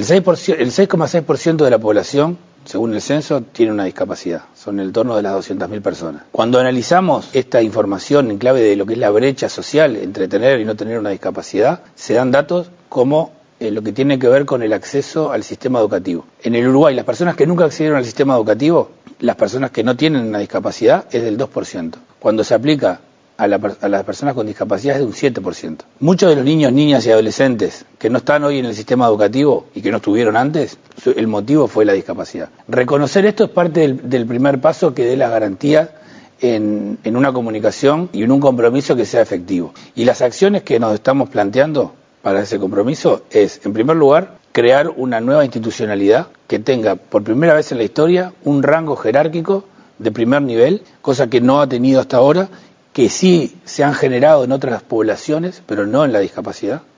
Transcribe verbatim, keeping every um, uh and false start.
El seis por ciento, el seis coma seis por ciento de la población, según el censo, tiene una discapacidad. Son en torno de las doscientas mil personas. Cuando analizamos esta información en clave de lo que es la brecha social entre tener y no tener una discapacidad, se dan datos como eh, lo que tiene que ver con el acceso al sistema educativo. En el Uruguay, las personas que nunca accedieron al sistema educativo, las personas que no tienen una discapacidad, es del dos por ciento. Cuando se aplica a, la, a las personas con discapacidad es de un siete por ciento. Muchos de los niños, niñas y adolescentes que no están hoy en el sistema educativo y que no estuvieron antes, el motivo fue la discapacidad. Reconocer esto es parte del, del primer paso que dé la garantía en, en una comunicación y en un compromiso que sea efectivo. Y las acciones que nos estamos planteando para ese compromiso es, en primer lugar, crear una nueva institucionalidad que tenga por primera vez en la historia un rango jerárquico de primer nivel, cosa que no ha tenido hasta ahora, que sí se han generado en otras poblaciones, pero no en la discapacidad.